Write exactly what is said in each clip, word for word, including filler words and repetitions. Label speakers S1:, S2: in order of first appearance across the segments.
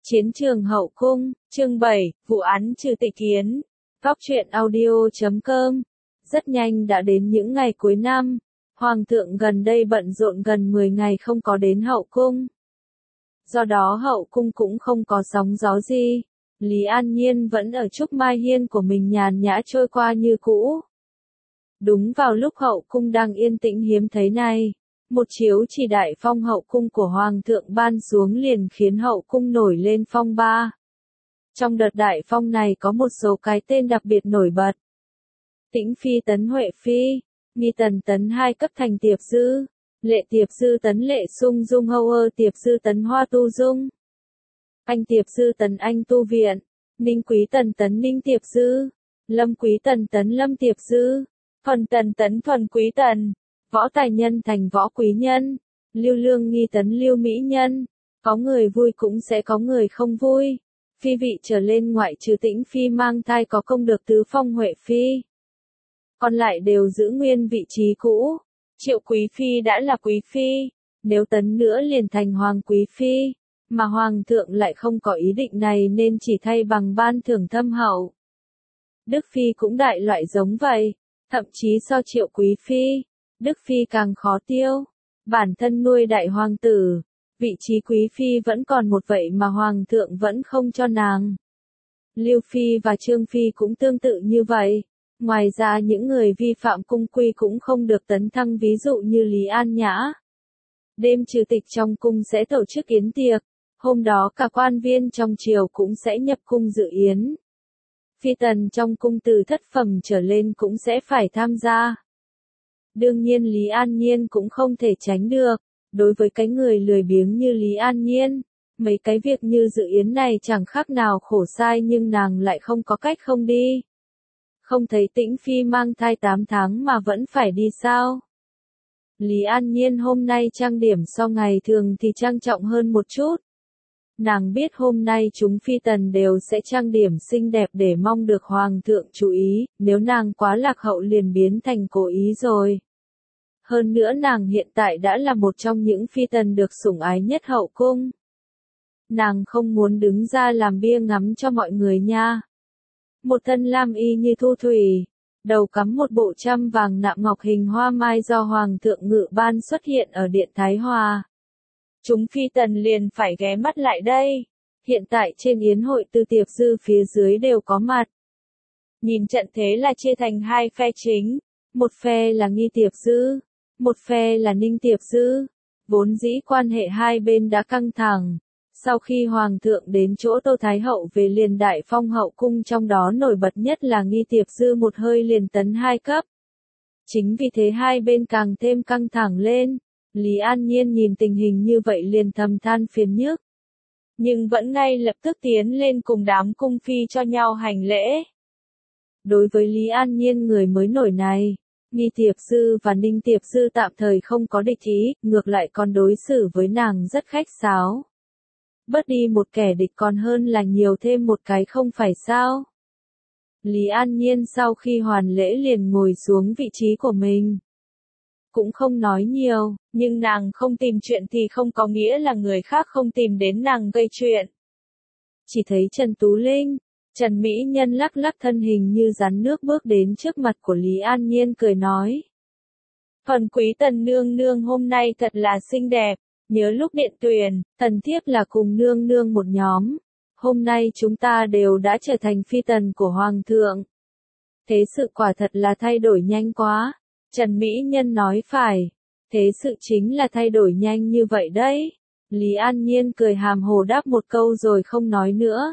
S1: Chiến trường hậu cung, chương bảy, vụ án trừ tịch Kiến. Góc truyện audio chấm com. Rất nhanh đã đến những ngày cuối năm, Hoàng thượng gần đây bận rộn gần mười ngày không có đến hậu cung. Do đó hậu cung cũng không có sóng gió gì, Lý An Nhiên vẫn ở Trúc Mai Hiên của mình nhàn nhã trôi qua như cũ. Đúng vào lúc hậu cung đang yên tĩnh hiếm thấy này, một chiếu chỉ đại phong hậu cung của Hoàng thượng ban xuống liền khiến hậu cung nổi lên phong ba. Trong đợt đại phong này có một số cái tên đặc biệt nổi bật. Tĩnh Phi tấn Huệ Phi, Nghi Tần tấn hai cấp thành Tiệp Dư, Lệ Tiệp Dư tấn Lệ Sung Dung Hâu ơ Tiệp Dư tấn Hoa Tu Dung, Anh Tiệp Dư tấn Anh Tu Viện, Ninh Quý Tần tấn Ninh Tiệp Dư, Lâm Quý Tần tấn Lâm Tiệp Dư, Thuần Tần tấn Thuần Quý Tần, Võ Tài Nhân thành Võ Quý Nhân, Lưu Lương Nghi tấn Lưu Mỹ Nhân. Có người vui cũng sẽ có người không vui. Phi vị trở lên ngoại trừ Tĩnh Phi mang thai có công được tứ phong Huệ Phi, còn lại đều giữ nguyên vị trí cũ. Triệu Quý Phi đã là Quý Phi, nếu tấn nữa liền thành Hoàng Quý Phi, mà Hoàng thượng lại không có ý định này nên chỉ thay bằng ban thưởng thâm hậu. Đức Phi cũng đại loại giống vậy, thậm chí so Triệu Quý Phi, Đức Phi càng khó tiêu. Bản thân nuôi đại hoàng tử, vị trí Quý Phi vẫn còn một vậy mà Hoàng thượng vẫn không cho nàng. Lưu Phi và Trương Phi cũng tương tự như vậy. Ngoài ra những người vi phạm cung quy cũng không được tấn thăng, ví dụ như Lý An Nhã. Đêm trừ tịch trong cung sẽ tổ chức yến tiệc, hôm đó cả quan viên trong triều cũng sẽ nhập cung dự yến. Phi tần trong cung từ thất phẩm trở lên cũng sẽ phải tham gia. Đương nhiên Lý An Nhiên cũng không thể tránh được. Đối với cái người lười biếng như Lý An Nhiên, mấy cái việc như dự yến này chẳng khác nào khổ sai, nhưng nàng lại không có cách không đi. Không thấy Tĩnh Phi mang thai tám tháng mà vẫn phải đi sao? Lý An Nhiên hôm nay trang điểm so ngày thường thì trang trọng hơn một chút. Nàng biết hôm nay chúng phi tần đều sẽ trang điểm xinh đẹp để mong được Hoàng thượng chú ý, nếu nàng quá lạc hậu liền biến thành cố ý rồi. Hơn nữa nàng hiện tại đã là một trong những phi tần được sủng ái nhất hậu cung. Nàng không muốn đứng ra làm bia ngắm cho mọi người nha. Một thân lam y như thu thủy, đầu cắm một bộ trăm vàng nạm ngọc hình hoa mai do Hoàng thượng ngự ban xuất hiện ở Điện Thái Hòa. Chúng phi tần liền phải ghé mắt lại đây. Hiện tại trên yến hội Từ Tiệp Dư phía dưới đều có mặt. Nhìn trận thế là chia thành hai phe chính, một phe là Nghi Tiệp Dư, một phe là Ninh Tiệp Dư. Vốn dĩ quan hệ hai bên đã căng thẳng. Sau khi Hoàng thượng đến chỗ Tô Thái Hậu về liền đại phong hậu cung, trong đó nổi bật nhất là Nghi Tiệp Dư một hơi liền tấn hai cấp. Chính vì thế hai bên càng thêm căng thẳng lên. Lý An Nhiên nhìn tình hình như vậy liền thầm than phiền nhức. Nhưng vẫn ngay lập tức tiến lên cùng đám cung phi cho nhau hành lễ. Đối với Lý An Nhiên người mới nổi này, Nghi Tiệp Dư và Ninh Tiệp Dư tạm thời không có địch ý, ngược lại còn đối xử với nàng rất khách sáo. Bớt đi một kẻ địch còn hơn là nhiều thêm một cái không phải sao? Lý An Nhiên sau khi hoàn lễ liền ngồi xuống vị trí của mình. Cũng không nói nhiều, nhưng nàng không tìm chuyện thì không có nghĩa là người khác không tìm đến nàng gây chuyện. Chỉ thấy Trần Tú Linh, Trần Mỹ Nhân lắc lắc thân hình như rắn nước bước đến trước mặt của Lý An Nhiên cười nói. Thuần Quý Tần nương nương hôm nay thật là xinh đẹp, nhớ lúc điện tuyển, thần thiếp là cùng nương nương một nhóm. Hôm nay chúng ta đều đã trở thành phi tần của Hoàng thượng. Thế sự quả thật là thay đổi nhanh quá. Trần Mỹ Nhân nói phải. Thế sự chính là thay đổi nhanh như vậy đấy. Lý An Nhiên cười hàm hồ đáp một câu rồi không nói nữa.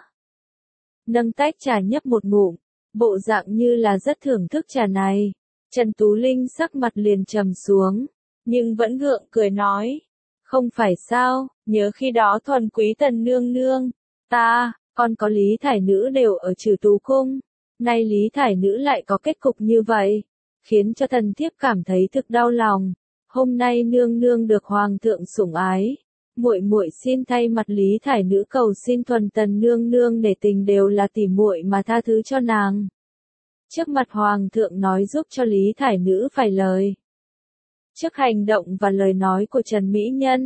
S1: Nâng tách trà nhấp một ngụm, bộ dạng như là rất thưởng thức trà này. Trần Tú Linh sắc mặt liền trầm xuống, nhưng vẫn gượng cười nói. Không phải sao, nhớ khi đó Thuần Quý Tần nương nương, ta, còn có Lý Thải Nữ đều ở Trừ Tú cung. Nay Lý Thải Nữ lại có kết cục như vậy, khiến cho thần thiếp cảm thấy thực đau lòng. Hôm nay nương nương được Hoàng thượng sủng ái, muội muội xin thay mặt Lý Thải Nữ cầu xin Thuần Tần nương nương để tình đều là tỉ muội mà tha thứ cho nàng. Trước mặt Hoàng thượng nói giúp cho Lý Thải Nữ phải lời. Trước hành động và lời nói của Trần Mỹ Nhân,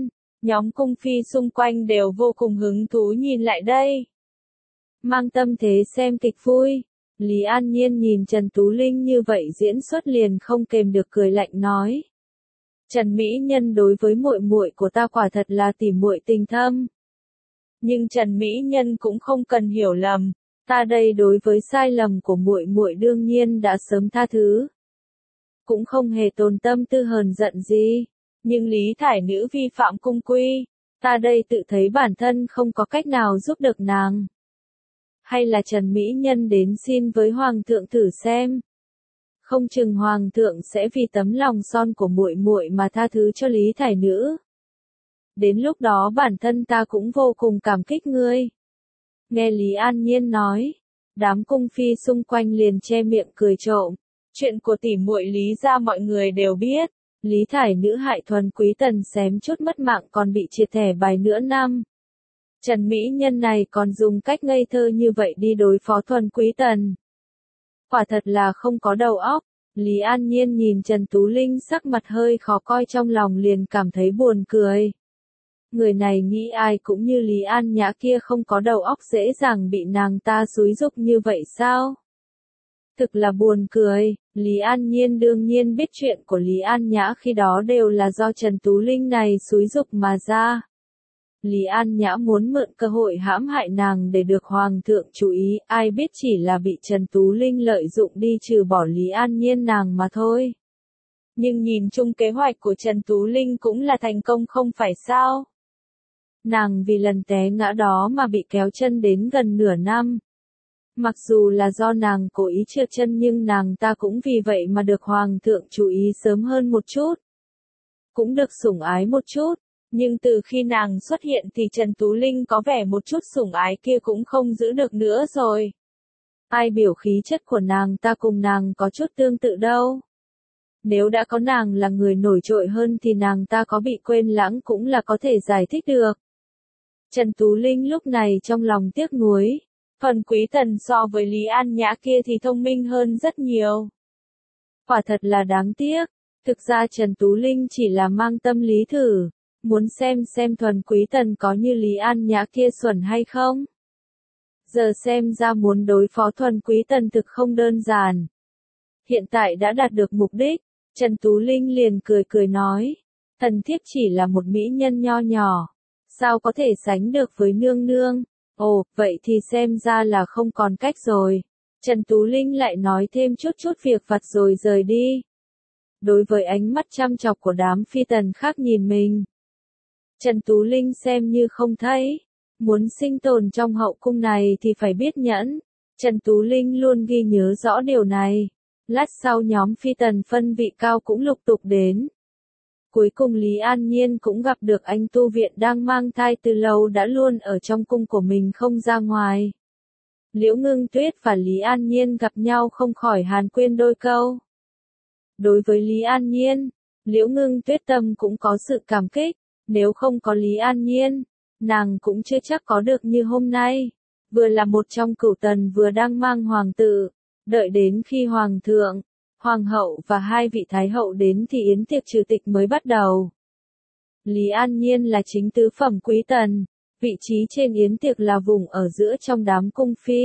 S1: Nhóm cung phi xung quanh đều vô cùng hứng thú nhìn lại đây. Mang tâm thế xem kịch vui, Lý An Nhiên nhìn Trần Tú Linh như vậy diễn xuất liền không kềm được cười lạnh nói. Trần Mỹ Nhân đối với muội muội của ta quả thật là tỉ muội tình thâm. Nhưng Trần Mỹ Nhân cũng không cần hiểu lầm, ta đây đối với sai lầm của muội muội đương nhiên đã sớm tha thứ. Cũng không hề tồn tâm tư hờn giận gì, nhưng Lý Thải Nữ vi phạm cung quy, ta đây tự thấy bản thân không có cách nào giúp được nàng. Hay là Trần Mỹ Nhân đến xin với Hoàng thượng thử xem. Không chừng Hoàng thượng sẽ vì tấm lòng son của muội muội mà tha thứ cho Lý Thải Nữ. Đến lúc đó bản thân ta cũng vô cùng cảm kích ngươi. Nghe Lý An Nhiên nói, đám cung phi xung quanh liền che miệng cười trộm. Chuyện của tỷ muội Lý gia mọi người đều biết, Lý Thải Nữ hại Thuần Quý Tần xém chút mất mạng còn bị triệt thẻ bài nửa năm. Trần Mỹ Nhân này còn dùng cách ngây thơ như vậy đi đối phó Thuần Quý Tần. Quả thật là không có đầu óc. Lý An Nhiên nhìn Trần Tú Linh sắc mặt hơi khó coi trong lòng liền cảm thấy buồn cười. Người này nghĩ ai cũng như Lý An Nhã kia không có đầu óc dễ dàng bị nàng ta xúi giục như vậy sao? Thực là buồn cười, Lý An Nhiên đương nhiên biết chuyện của Lý An Nhã khi đó đều là do Trần Tú Linh này xúi giục mà ra. Lý An Nhã muốn mượn cơ hội hãm hại nàng để được Hoàng thượng chú ý, ai biết chỉ là bị Trần Tú Linh lợi dụng đi trừ bỏ Lý An Nhiên nàng mà thôi. Nhưng nhìn chung kế hoạch của Trần Tú Linh cũng là thành công không phải sao? Nàng vì lần té ngã đó mà bị kéo chân đến gần nửa năm. Mặc dù là do nàng cố ý trượt chân nhưng nàng ta cũng vì vậy mà được Hoàng thượng chú ý sớm hơn một chút. Cũng được sủng ái một chút. Nhưng từ khi nàng xuất hiện thì Trần Tú Linh có vẻ một chút sủng ái kia cũng không giữ được nữa rồi. Ai biểu khí chất của nàng ta cùng nàng có chút tương tự đâu. Nếu đã có nàng là người nổi trội hơn thì nàng ta có bị quên lãng cũng là có thể giải thích được. Trần Tú Linh lúc này trong lòng tiếc nuối. Phần Quý Tần so với Lý An Nhã kia thì thông minh hơn rất nhiều. Quả thật là đáng tiếc. Thực ra Trần Tú Linh chỉ là mang tâm lý thử. Muốn xem xem Thuần Quý Tần có như Lý An Nhã kia xuẩn hay không. Giờ xem ra muốn đối phó Thuần Quý Tần thực không đơn giản. Hiện tại đã đạt được mục đích, Trần Tú Linh liền cười cười nói. Thần thiếp chỉ là một mỹ nhân nho nhỏ. Sao có thể sánh được với nương nương? Ồ, vậy thì xem ra là không còn cách rồi. Trần Tú Linh lại nói thêm chút chút việc vặt rồi rời đi. Đối với ánh mắt chăm chọc của đám phi tần khác nhìn mình, Trần Tú Linh xem như không thấy. Muốn sinh tồn trong hậu cung này thì phải biết nhẫn. Trần Tú Linh luôn ghi nhớ rõ điều này. Lát sau nhóm phi tần phân vị cao cũng lục tục đến. Cuối cùng Lý An Nhiên cũng gặp được anh tu viện đang mang thai từ lâu đã luôn ở trong cung của mình không ra ngoài. Liễu Ngưng Tuyết và Lý An Nhiên gặp nhau không khỏi hàn huyên đôi câu. Đối với Lý An Nhiên, Liễu Ngưng Tuyết tâm cũng có sự cảm kích. Nếu không có Lý An Nhiên, nàng cũng chưa chắc có được như hôm nay. Vừa là một trong cửu tần vừa đang mang hoàng tử. Đợi đến khi hoàng thượng, hoàng hậu và hai vị thái hậu đến thì yến tiệc trừ tịch mới bắt đầu. Lý An Nhiên là chính tứ phẩm quý tần. Vị trí trên yến tiệc là vùng ở giữa trong đám cung phi.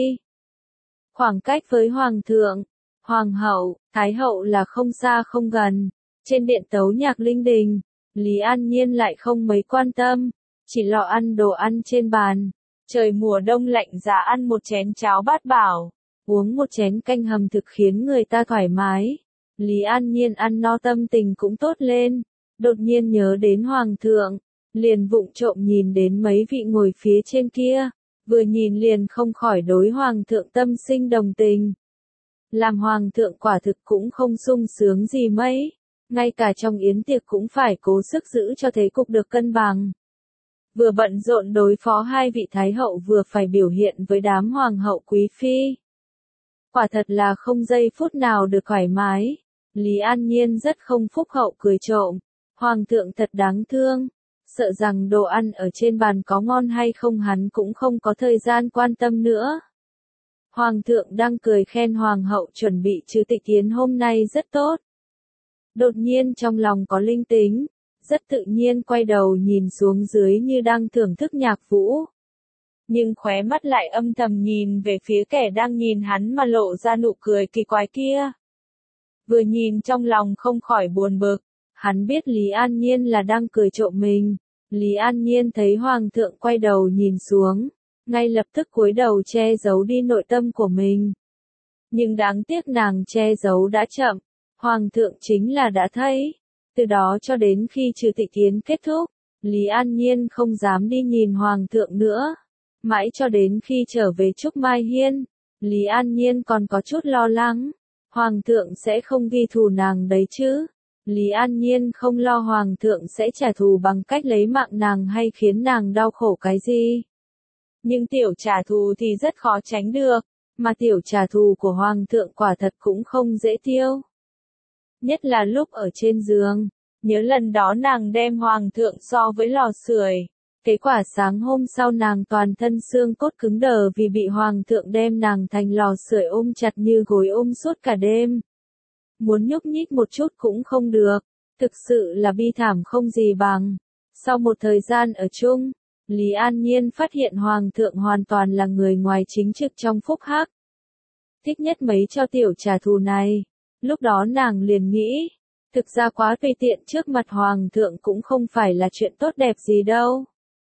S1: Khoảng cách với hoàng thượng, hoàng hậu, thái hậu là không xa không gần. Trên điện tấu nhạc linh đình, Lý An Nhiên lại không mấy quan tâm, chỉ lo ăn đồ ăn trên bàn. Trời mùa đông lạnh giá ăn một chén cháo bát bảo, uống một chén canh hầm thực khiến người ta thoải mái. Lý An Nhiên ăn no tâm tình cũng tốt lên, đột nhiên nhớ đến hoàng thượng, liền vụng trộm nhìn đến mấy vị ngồi phía trên kia, vừa nhìn liền không khỏi đối hoàng thượng tâm sinh đồng tình. Làm hoàng thượng quả thực cũng không sung sướng gì mấy. Ngay cả trong yến tiệc cũng phải cố sức giữ cho thế cục được cân bằng. Vừa bận rộn đối phó hai vị thái hậu vừa phải biểu hiện với đám hoàng hậu quý phi. Quả thật là không giây phút nào được thoải mái. Lý An Nhiên rất không phúc hậu cười trộm. Hoàng thượng thật đáng thương. Sợ rằng đồ ăn ở trên bàn có ngon hay không hắn cũng không có thời gian quan tâm nữa. Hoàng thượng đang cười khen hoàng hậu chuẩn bị trừ tịch yến hôm nay rất tốt. Đột nhiên trong lòng có linh tính, rất tự nhiên quay đầu nhìn xuống dưới như đang thưởng thức nhạc vũ. Nhưng khóe mắt lại âm thầm nhìn về phía kẻ đang nhìn hắn mà lộ ra nụ cười kỳ quái kia. Vừa nhìn trong lòng không khỏi buồn bực, hắn biết Lý An Nhiên là đang cười trộm mình. Lý An Nhiên thấy Hoàng thượng quay đầu nhìn xuống, ngay lập tức cúi đầu che giấu đi nội tâm của mình. Nhưng đáng tiếc nàng che giấu đã chậm, Hoàng thượng chính là đã thấy. Từ đó cho đến khi trừ tịch yến kết thúc, Lý An Nhiên không dám đi nhìn Hoàng thượng nữa. Mãi cho đến khi trở về Trúc Mai Hiên, Lý An Nhiên còn có chút lo lắng. Hoàng thượng sẽ không ghi thù nàng đấy chứ. Lý An Nhiên không lo Hoàng thượng sẽ trả thù bằng cách lấy mạng nàng hay khiến nàng đau khổ cái gì. Nhưng tiểu trả thù thì rất khó tránh được, mà tiểu trả thù của Hoàng thượng quả thật cũng không dễ tiêu. Nhất là lúc ở trên giường, nhớ lần đó nàng đem Hoàng thượng so với lò sưởi. Kết quả sáng hôm sau nàng toàn thân xương cốt cứng đờ vì bị Hoàng thượng đem nàng thành lò sưởi ôm chặt như gối ôm suốt cả đêm. Muốn nhúc nhích một chút cũng không được, thực sự là bi thảm không gì bằng. Sau một thời gian ở chung, Lý An Nhiên phát hiện Hoàng thượng hoàn toàn là người ngoài chính trực trong phúc hắc. Thích nhất mấy cho tiểu trả thù này, lúc đó nàng liền nghĩ, thực ra quá tùy tiện trước mặt Hoàng thượng cũng không phải là chuyện tốt đẹp gì đâu.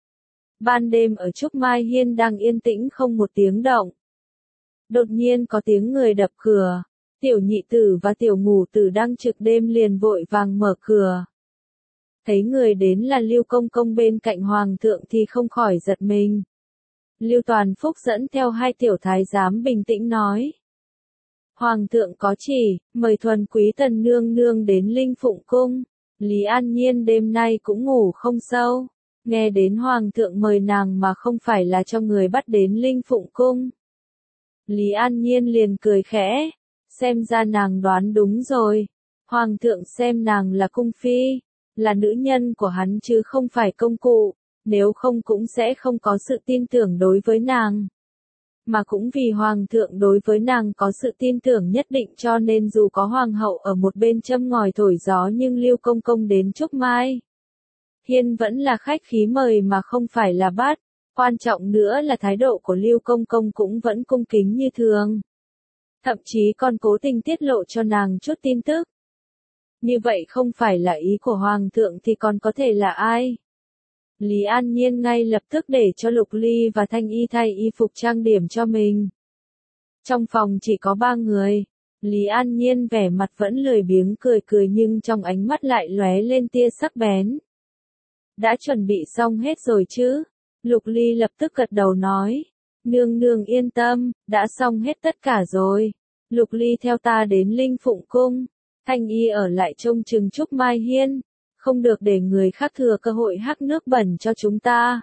S1: Ban đêm ở Trúc Mai Hiên đang yên tĩnh không một tiếng động. Đột nhiên có tiếng người đập cửa, tiểu nhị tử và tiểu ngũ tử đang trực đêm liền vội vàng mở cửa. Thấy người đến là Lưu Công Công bên cạnh Hoàng thượng thì không khỏi giật mình. Lưu Toàn Phúc dẫn theo hai tiểu thái giám bình tĩnh nói. Hoàng thượng có chỉ, mời thuần quý tần nương nương đến Linh Phụng Cung. Lý An Nhiên đêm nay cũng ngủ không sâu. Nghe đến Hoàng thượng mời nàng mà không phải là cho người bắt đến Linh Phụng Cung. Lý An Nhiên liền cười khẽ, xem ra nàng đoán đúng rồi. Hoàng thượng xem nàng là cung phi, là nữ nhân của hắn chứ không phải công cụ, nếu không cũng sẽ không có sự tin tưởng đối với nàng. Mà cũng vì Hoàng thượng đối với nàng có sự tin tưởng nhất định cho nên dù có Hoàng hậu ở một bên châm ngòi thổi gió nhưng Lưu Công Công đến Trúc Mai Hiên vẫn là khách khí mời mà không phải là bắt. Quan trọng nữa là thái độ của Lưu Công Công cũng vẫn cung kính như thường. Thậm chí còn cố tình tiết lộ cho nàng chút tin tức. Như vậy không phải là ý của Hoàng thượng thì còn có thể là ai? Lý An Nhiên ngay lập tức để cho Lục Ly và Thanh Y thay y phục trang điểm cho mình. Trong phòng chỉ có ba người. Lý An Nhiên vẻ mặt vẫn lười biếng cười cười nhưng trong ánh mắt lại lóe lên tia sắc bén. Đã chuẩn bị xong hết rồi chứ? Lục Ly lập tức gật đầu nói. Nương nương yên tâm, đã xong hết tất cả rồi. Lục Ly theo ta đến Linh Phụng Cung. Thanh Y ở lại trông chừng Trúc Mai Hiên. Không được để người khác thừa cơ hội hắc nước bẩn cho chúng ta.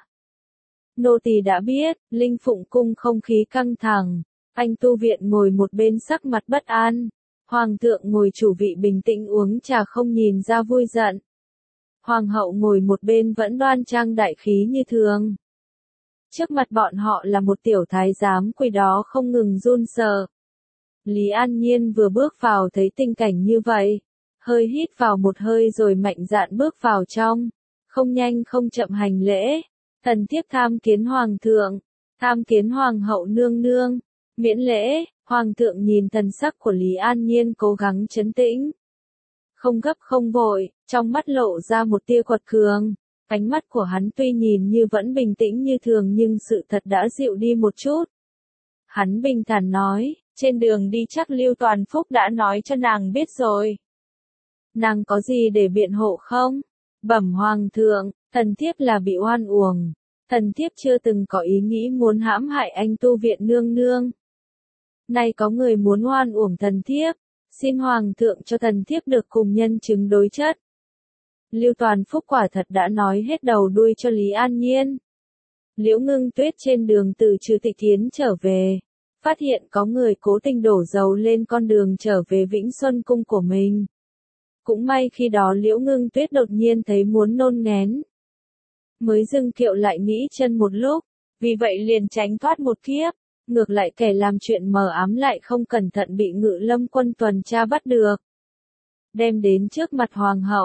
S1: Nô tỳ đã biết, Linh Phụng Cung không khí căng thẳng. Anh tu viện ngồi một bên sắc mặt bất an. Hoàng thượng ngồi chủ vị bình tĩnh uống trà không nhìn ra vui giận. Hoàng hậu ngồi một bên vẫn đoan trang đại khí như thường. Trước mặt bọn họ là một tiểu thái giám quỳ đó không ngừng run sợ. Lý An Nhiên vừa bước vào thấy tình cảnh như vậy. Hơi hít vào một hơi rồi mạnh dạn bước vào trong. Không nhanh không chậm hành lễ. Thần thiếp tham kiến Hoàng thượng. Tham kiến Hoàng hậu nương nương. Miễn lễ, Hoàng thượng nhìn thần sắc của Lý An Nhiên cố gắng trấn tĩnh. Không gấp không vội, trong mắt lộ ra một tia quật cường. Ánh mắt của hắn tuy nhìn như vẫn bình tĩnh như thường nhưng sự thật đã dịu đi một chút. Hắn bình thản nói, trên đường đi chắc Lưu Toàn Phúc đã nói cho nàng biết rồi. Nàng có gì để biện hộ không? Bẩm Hoàng thượng, thần thiếp là bị oan uổng. Thần thiếp chưa từng có ý nghĩ muốn hãm hại anh tu viện nương nương. Nay có người muốn oan uổng thần thiếp. Xin Hoàng thượng cho thần thiếp được cùng nhân chứng đối chất. Lưu Toàn Phúc quả thật đã nói hết đầu đuôi cho Lý An Nhiên. Liễu Ngưng Tuyết trên đường từ Trừ Tịch Yến trở về, phát hiện có người cố tình đổ dầu lên con đường trở về Vĩnh Xuân Cung của mình. Cũng may khi đó Liễu Ngưng Tuyết đột nhiên thấy muốn nôn nghén. Mới dừng kiệu lại nghĩ chân một lúc, vì vậy liền tránh thoát một kiếp. Ngược lại kẻ làm chuyện mờ ám lại không cẩn thận bị Ngự Lâm quân tuần tra bắt được. Đem đến trước mặt Hoàng hậu,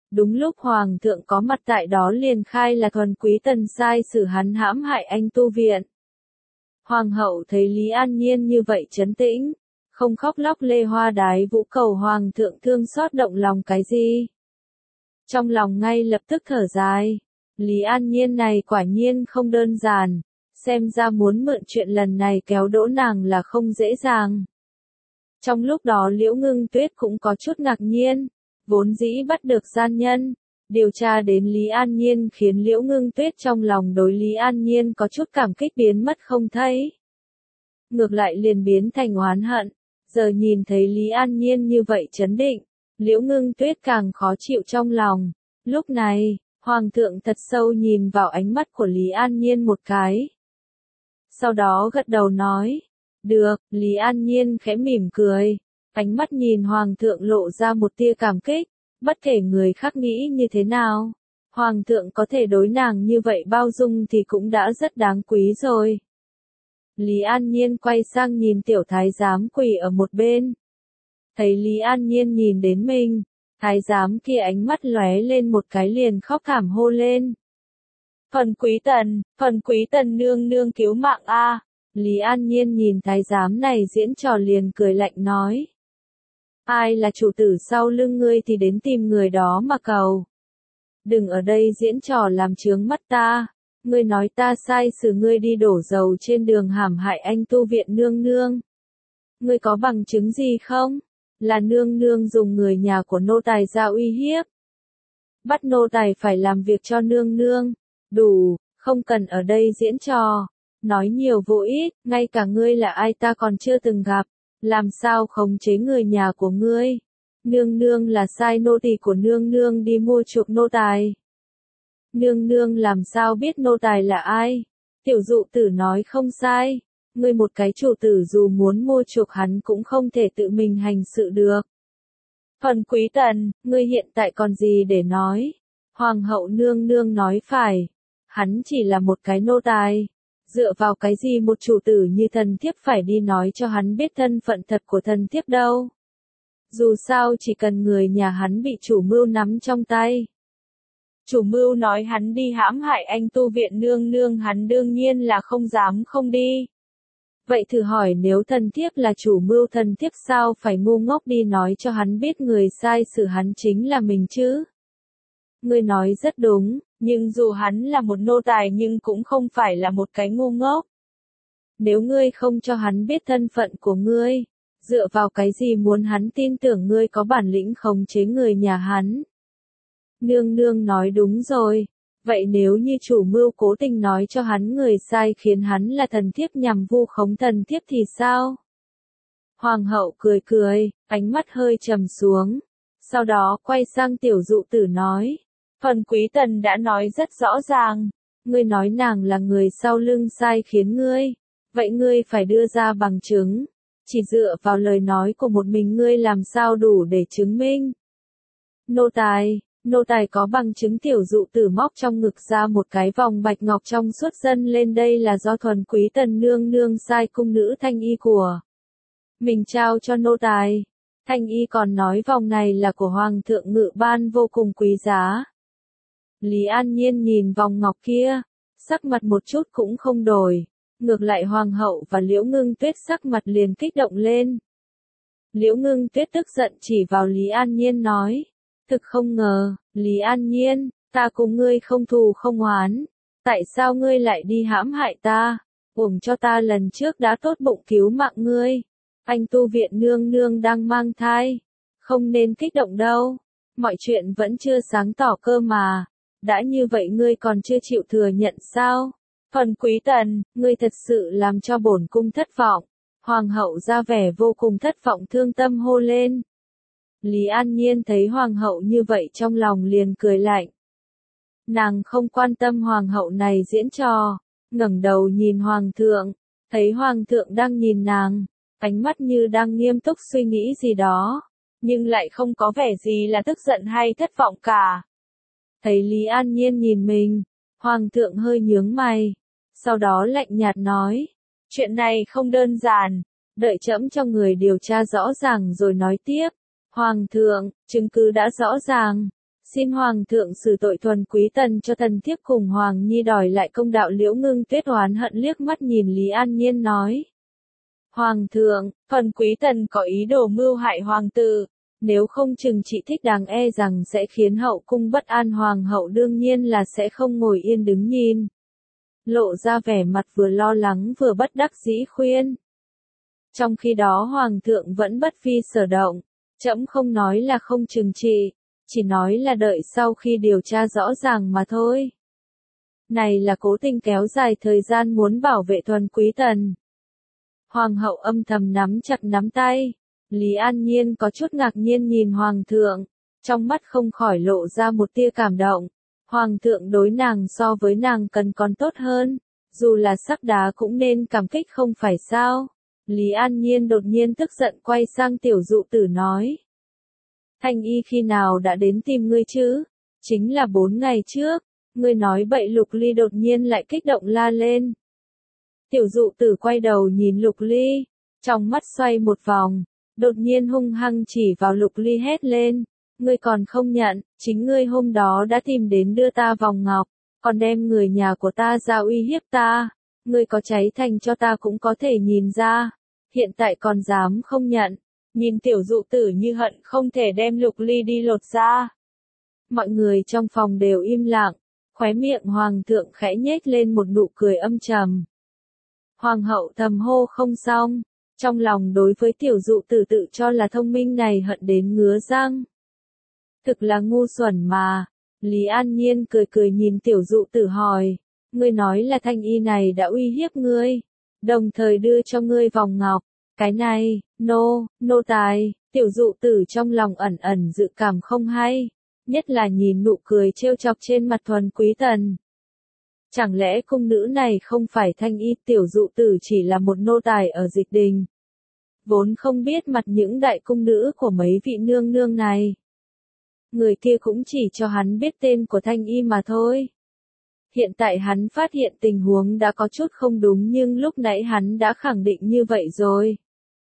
S1: Đúng lúc Hoàng thượng có mặt tại đó liền khai là Thuần Quý Tần sai sử hắn hãm hại anh tu viện. Hoàng hậu thấy Lý An Nhiên như vậy trấn tĩnh, không khóc lóc lê hoa đái vũ cầu Hoàng thượng thương xót động lòng cái gì. Trong lòng ngay lập tức thở dài, Lý An Nhiên này quả nhiên không đơn giản, xem ra muốn mượn chuyện lần này kéo đỗ nàng là không dễ dàng. Trong lúc đó Liễu Ngưng Tuyết cũng có chút ngạc nhiên, vốn dĩ bắt được gian nhân, điều tra đến Lý An Nhiên khiến Liễu Ngưng Tuyết trong lòng đối Lý An Nhiên có chút cảm kích biến mất không thấy. Ngược lại liền biến thành oán hận, giờ nhìn thấy Lý An Nhiên như vậy trấn định, Liễu Ngưng Tuyết càng khó chịu trong lòng. Lúc này, Hoàng thượng thật sâu nhìn vào ánh mắt của Lý An Nhiên một cái. Sau đó gật đầu nói, được, Lý An Nhiên khẽ mỉm cười, ánh mắt nhìn Hoàng thượng lộ ra một tia cảm kích, bất kể người khác nghĩ như thế nào. Hoàng thượng có thể đối nàng như vậy bao dung thì cũng đã rất đáng quý rồi. Lý An Nhiên quay sang nhìn tiểu thái giám quỳ ở một bên. Thấy Lý An Nhiên nhìn đến mình, thái giám kia ánh mắt lóe lên một cái liền khóc thảm hô lên. Thuần Quý Tần, Thuần Quý Tần nương nương cứu mạng a. Lý An Nhiên nhìn thái giám này diễn trò liền cười lạnh nói. Ai là chủ tử sau lưng ngươi thì đến tìm người đó mà cầu. Đừng ở đây diễn trò làm chướng mắt ta. Ngươi nói ta sai xử ngươi đi đổ dầu trên đường hãm hại anh tu viện nương nương. Ngươi có bằng chứng gì không? Là nương nương dùng người nhà của nô tài ra uy hiếp. Bắt nô tài phải làm việc cho nương nương. Đủ, không cần ở đây diễn trò. Nói nhiều vô ích, ngay cả ngươi là ai ta còn chưa từng gặp. Làm sao khống chế người nhà của ngươi? Nương nương là sai nô tỳ của nương nương đi mua chuộc nô tài. Nương nương làm sao biết nô tài là ai? Tiểu dụ tử nói không sai. Ngươi một cái chủ tử dù muốn mua chuộc hắn cũng không thể tự mình hành sự được. Thuần Quý Tần, ngươi hiện tại còn gì để nói? Hoàng hậu nương nương nói phải. Hắn chỉ là một cái nô tài. Dựa vào cái gì một chủ tử như thần thiếp phải đi nói cho hắn biết thân phận thật của thần thiếp đâu. Dù sao chỉ cần người nhà hắn bị chủ mưu nắm trong tay. Chủ mưu nói hắn đi hãm hại anh tu viện nương nương hắn đương nhiên là không dám không đi. Vậy thử hỏi nếu thần thiếp là chủ mưu thần thiếp sao phải ngu ngốc đi nói cho hắn biết người sai xử hắn chính là mình chứ? Ngươi nói rất đúng, nhưng dù hắn là một nô tài nhưng cũng không phải là một cái ngu ngốc. Nếu ngươi không cho hắn biết thân phận của ngươi, dựa vào cái gì muốn hắn tin tưởng ngươi có bản lĩnh khống chế người nhà hắn? Nương nương nói đúng rồi. Vậy nếu như chủ mưu cố tình nói cho hắn người sai khiến hắn là thần thiếp nhằm vu khống thần thiếp thì sao? Hoàng hậu cười cười, ánh mắt hơi trầm xuống. Sau đó quay sang tiểu dụ tử nói. Thuần Quý Tần đã nói rất rõ ràng. Ngươi nói nàng là người sau lưng sai khiến ngươi. Vậy ngươi phải đưa ra bằng chứng. Chỉ dựa vào lời nói của một mình ngươi làm sao đủ để chứng minh. Nô tài. Nô tài có bằng chứng tiểu dụ tử móc trong ngực ra một cái vòng bạch ngọc trong suốt dâng lên đây là do Thuần Quý Tần nương nương sai cung nữ Thanh Y của mình trao cho nô tài. Thanh Y còn nói vòng này là của Hoàng thượng ngự ban vô cùng quý giá. Lý An Nhiên nhìn vòng ngọc kia, sắc mặt một chút cũng không đổi. Ngược lại Hoàng hậu và Liễu Ngưng Tuyết sắc mặt liền kích động lên. Liễu Ngưng Tuyết tức giận chỉ vào Lý An Nhiên nói. Thực không ngờ, Lý An Nhiên, ta cùng ngươi không thù không oán. Tại sao ngươi lại đi hãm hại ta? Uổng cho ta lần trước đã tốt bụng cứu mạng ngươi. Anh tu viện nương nương đang mang thai. Không nên kích động đâu. Mọi chuyện vẫn chưa sáng tỏ cơ mà. Đã như vậy ngươi còn chưa chịu thừa nhận sao? Thuần Quý Tần, ngươi thật sự làm cho bổn cung thất vọng. Hoàng hậu ra vẻ vô cùng thất vọng thương tâm hô lên. Lý An Nhiên thấy hoàng hậu như vậy trong lòng liền cười lạnh. Nàng không quan tâm hoàng hậu này diễn trò, ngẩng đầu nhìn hoàng thượng, thấy hoàng thượng đang nhìn nàng, ánh mắt như đang nghiêm túc suy nghĩ gì đó, nhưng lại không có vẻ gì là tức giận hay thất vọng cả. Thấy Lý An Nhiên nhìn mình, hoàng thượng hơi nhướng mày, sau đó lạnh nhạt nói, chuyện này không đơn giản, đợi trẫm cho người điều tra rõ ràng rồi nói tiếp. Hoàng thượng, chứng cứ đã rõ ràng, Xin Hoàng thượng xử tội Thuần Quý Tần cho thần thiếp cùng Hoàng Nhi đòi lại công đạo. Liễu Ngưng Tuyết oán hận liếc mắt nhìn Lý An Nhiên nói. Hoàng thượng, Thuần Quý Tần có ý đồ mưu hại hoàng tử, nếu không trừng trị thích đáng e rằng sẽ khiến hậu cung bất an. Hoàng hậu đương nhiên là sẽ không ngồi yên đứng nhìn. Lộ ra vẻ mặt vừa lo lắng vừa bất đắc dĩ khuyên. Trong khi đó Hoàng thượng vẫn bất phi sở động, trẫm không nói là không trừng trị, chỉ nói là đợi sau khi điều tra rõ ràng mà thôi. Này là cố tình kéo dài thời gian muốn bảo vệ Thuần Quý Tần. Hoàng hậu âm thầm nắm chặt nắm tay. Lý An Nhiên có chút ngạc nhiên nhìn Hoàng thượng, trong mắt không khỏi lộ ra một tia cảm động. Hoàng thượng đối nàng so với nàng cần còn tốt hơn, dù là sắc đá cũng nên cảm kích không phải sao. Lý An Nhiên đột nhiên tức giận quay sang Tiểu Dụ Tử nói. Thanh y khi nào đã đến tìm ngươi chứ? Chính là bốn ngày trước, ngươi nói bậy. Lục Ly đột nhiên lại kích động la lên. Tiểu Dụ Tử quay đầu nhìn Lục Ly, trong mắt xoay một vòng, đột nhiên hung hăng chỉ vào Lục Ly hét lên. Ngươi còn không nhận, chính ngươi hôm đó đã tìm đến đưa ta vòng ngọc, còn đem người nhà của ta ra uy hiếp ta. Ngươi có cháy thành cho ta cũng có thể nhìn ra, hiện tại còn dám không nhận. Nhìn Tiểu Dụ Tử như hận không thể đem Lục Ly đi lột ra. Mọi người trong phòng đều im lặng, khóe miệng Hoàng thượng khẽ nhếch lên một nụ cười âm trầm. Hoàng hậu thầm hô không xong, trong lòng đối với Tiểu Dụ Tử tự cho là thông minh này hận đến ngứa răng. Thực là ngu xuẩn mà. Lý An Nhiên cười cười nhìn Tiểu Dụ Tử hỏi, ngươi nói là thanh y này đã uy hiếp ngươi, đồng thời đưa cho ngươi vòng ngọc. Cái này, nô, nô tài. Tiểu Dụ Tử trong lòng ẩn ẩn dự cảm không hay, nhất là nhìn nụ cười trêu chọc trên mặt Thuần Quý Tần. Chẳng lẽ cung nữ này không phải thanh y? Tiểu Dụ Tử chỉ là một nô tài ở dịch đình, vốn không biết mặt những đại cung nữ của mấy vị nương nương này. Người kia cũng chỉ cho hắn biết tên của thanh y mà thôi. Hiện tại hắn phát hiện tình huống đã có chút không đúng, nhưng lúc nãy hắn đã khẳng định như vậy rồi.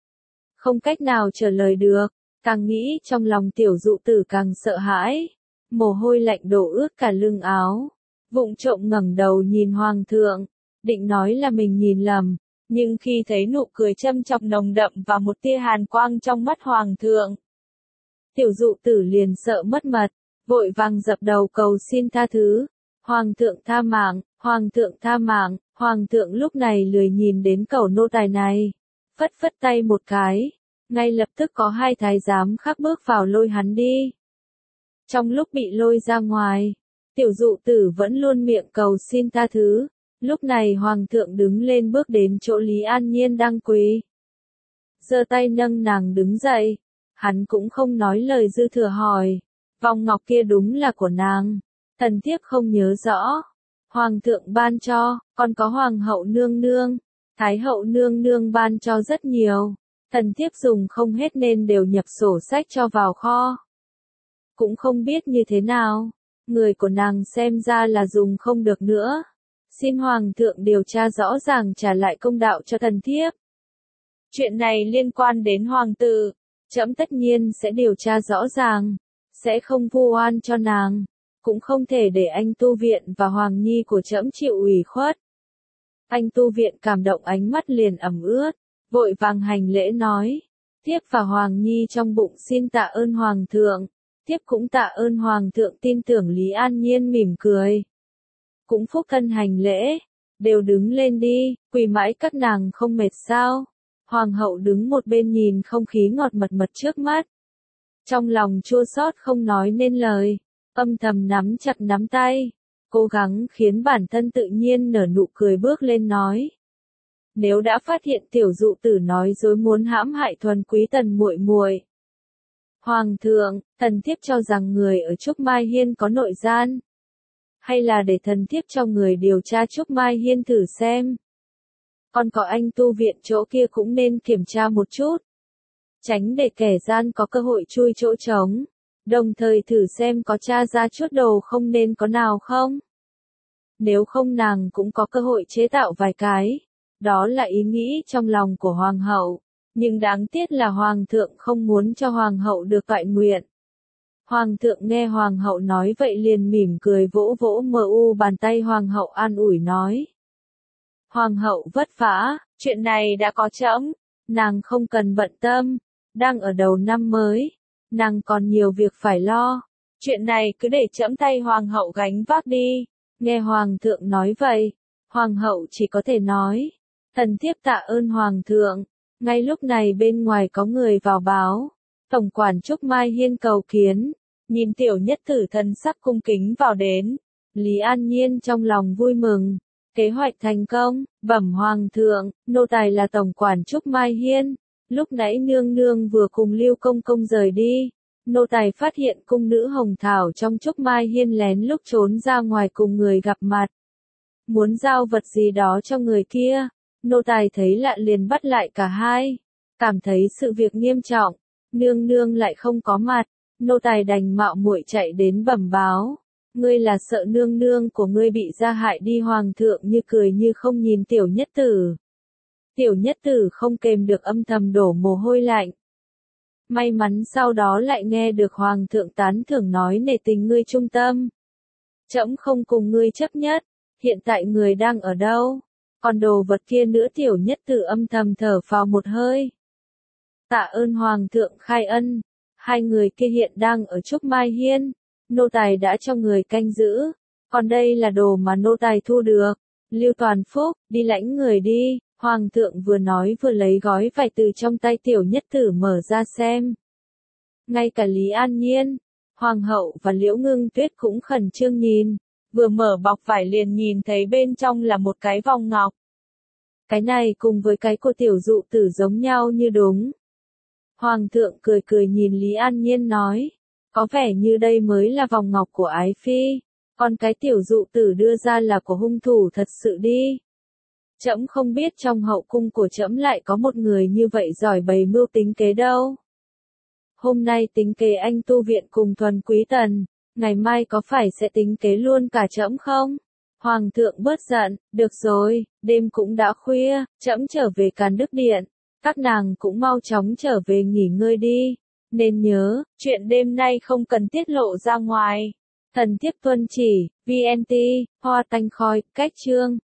S1: Không cách nào trả lời được, càng nghĩ trong lòng Tiểu Dụ Tử càng sợ hãi, mồ hôi lạnh đổ ướt cả lưng áo, vụng trộm ngẩng đầu nhìn Hoàng thượng, định nói là mình nhìn lầm, nhưng khi thấy nụ cười châm chọc nồng đậm và một tia hàn quang trong mắt Hoàng thượng, Tiểu Dụ Tử liền sợ mất mật, vội vàng dập đầu cầu xin tha thứ. Hoàng thượng tha mạng, Hoàng thượng tha mạng. Hoàng thượng lúc này lười nhìn đến cẩu nô tài này, phất phất tay một cái, ngay lập tức có hai thái giám khác bước vào lôi hắn đi. Trong lúc bị lôi ra ngoài, Tiểu Dụ Tử vẫn luôn miệng cầu xin tha thứ. Lúc này Hoàng thượng đứng lên bước đến chỗ Lý An Nhiên đang quỳ, giơ tay nâng nàng đứng dậy. Hắn cũng không nói lời dư thừa hỏi, vòng ngọc kia đúng là của nàng, thần thiếp không nhớ rõ. Hoàng thượng ban cho, còn có Hoàng hậu nương nương, Thái hậu nương nương ban cho rất nhiều, thần thiếp dùng không hết nên đều nhập sổ sách cho vào kho. Cũng không biết như thế nào, người của nàng xem ra là dùng không được nữa. Xin Hoàng thượng điều tra rõ ràng trả lại công đạo cho thần thiếp. Chuyện này liên quan đến hoàng tử, trẫm tất nhiên sẽ điều tra rõ ràng, sẽ không vu oan cho nàng, cũng không thể để anh tu viện và Hoàng Nhi của trẫm chịu ủy khuất. Anh tu viện cảm động, ánh mắt liền ẩm ướt, vội vàng hành lễ nói, thiếp và Hoàng Nhi trong bụng xin tạ ơn Hoàng thượng, thiếp cũng tạ ơn Hoàng thượng tin tưởng. Lý An Nhiên mỉm cười, cũng phúc thân hành lễ, đều đứng lên đi, quỳ mãi các nàng không mệt sao? Hoàng hậu đứng một bên nhìn không khí ngọt mật mật trước mắt, trong lòng chua xót không nói nên lời, âm thầm nắm chặt nắm tay, cố gắng khiến bản thân tự nhiên nở nụ cười bước lên nói. Nếu đã phát hiện Tiểu Dụ Tử nói dối muốn hãm hại Thuần Quý Tần muội muội, Hoàng thượng, thần thiếp cho rằng người ở Trúc Mai Hiên có nội gian, hay là để thần thiếp cho người điều tra Trúc Mai Hiên thử xem. Còn có anh tu viện chỗ kia cũng nên kiểm tra một chút, tránh để kẻ gian có cơ hội chui chỗ trống, đồng thời thử xem có tra ra chút đồ không nên có nào không. Nếu không nàng cũng có cơ hội chế tạo vài cái. Đó là ý nghĩ trong lòng của Hoàng hậu, nhưng đáng tiếc là Hoàng thượng không muốn cho Hoàng hậu được toại nguyện. Hoàng thượng nghe hoàng hậu nói vậy liền mỉm cười vỗ vỗ mờ u bàn tay hoàng hậu an ủi nói. Hoàng hậu vất vả, chuyện này đã có trẫm, nàng không cần bận tâm, đang ở đầu năm mới, nàng còn nhiều việc phải lo, chuyện này cứ để trẫm thay hoàng hậu gánh vác đi. Nghe hoàng thượng nói vậy, hoàng hậu chỉ có thể nói, thần thiếp tạ ơn hoàng thượng. Ngay lúc này bên ngoài có người vào báo, tổng quản Trúc Mai Hiên cầu kiến, nhìn tiểu nhất tử thần sắc cung kính vào đến, Lý An Nhiên trong lòng vui mừng, kế hoạch thành công, bẩm hoàng thượng, nô tài là tổng quản Trúc Mai Hiên, lúc nãy nương nương vừa cùng Lưu công công rời đi, nô tài phát hiện cung nữ Hồng Thảo trong Trúc Mai Hiên lén lúc trốn ra ngoài cùng người gặp mặt, muốn giao vật gì đó cho người kia. Nô tài thấy lạ liền bắt lại cả hai, cảm thấy sự việc nghiêm trọng, nương nương lại không có mặt, nô tài đành mạo muội chạy đến bẩm báo, ngươi là sợ nương nương của ngươi bị gia hại đi. Hoàng thượng như cười như không nhìn tiểu nhất tử. Tiểu nhất tử không kềm được âm thầm đổ mồ hôi lạnh. May mắn sau đó lại nghe được hoàng thượng tán thưởng nói nể tình ngươi trung tâm. Trẫm không cùng ngươi chấp nhất, hiện tại người đang ở đâu? Còn đồ vật kia nữa tiểu nhất tử âm thầm thở phào một hơi. Tạ ơn hoàng thượng khai ân, hai người kia hiện đang ở Trúc Mai Hiên, nô tài đã cho người canh giữ, còn đây là đồ mà nô tài thu được. Lưu Toàn Phúc, đi lãnh người đi, hoàng thượng vừa nói vừa lấy gói vải từ trong tay tiểu nhất tử mở ra xem. Ngay cả Lý An Nhiên, hoàng hậu và Liễu Ngưng Tuyết cũng khẩn trương nhìn. Vừa mở bọc vải liền nhìn thấy bên trong là một cái vòng ngọc. Cái này cùng với cái của tiểu dụ tử giống nhau như đúng. Hoàng thượng cười cười nhìn Lý An Nhiên nói, có vẻ như đây mới là vòng ngọc của ái phi, còn cái tiểu dụ tử đưa ra là của hung thủ thật sự đi. Trẫm không biết trong hậu cung của trẫm lại có một người như vậy giỏi bày mưu tính kế đâu. Hôm nay tính kế anh tu viện cùng Thuần Quý Tần. Ngày mai có phải sẽ tính kế luôn cả trẫm không? Hoàng thượng bớt giận, được rồi, đêm cũng đã khuya, trẫm trở về Càn Đức Điện, các nàng cũng mau chóng trở về nghỉ ngơi đi. Nên nhớ, chuyện đêm nay không cần tiết lộ ra ngoài. Thần thiếp tuân chỉ, vê en tê, Hoa Tanh Khoi, cách chương.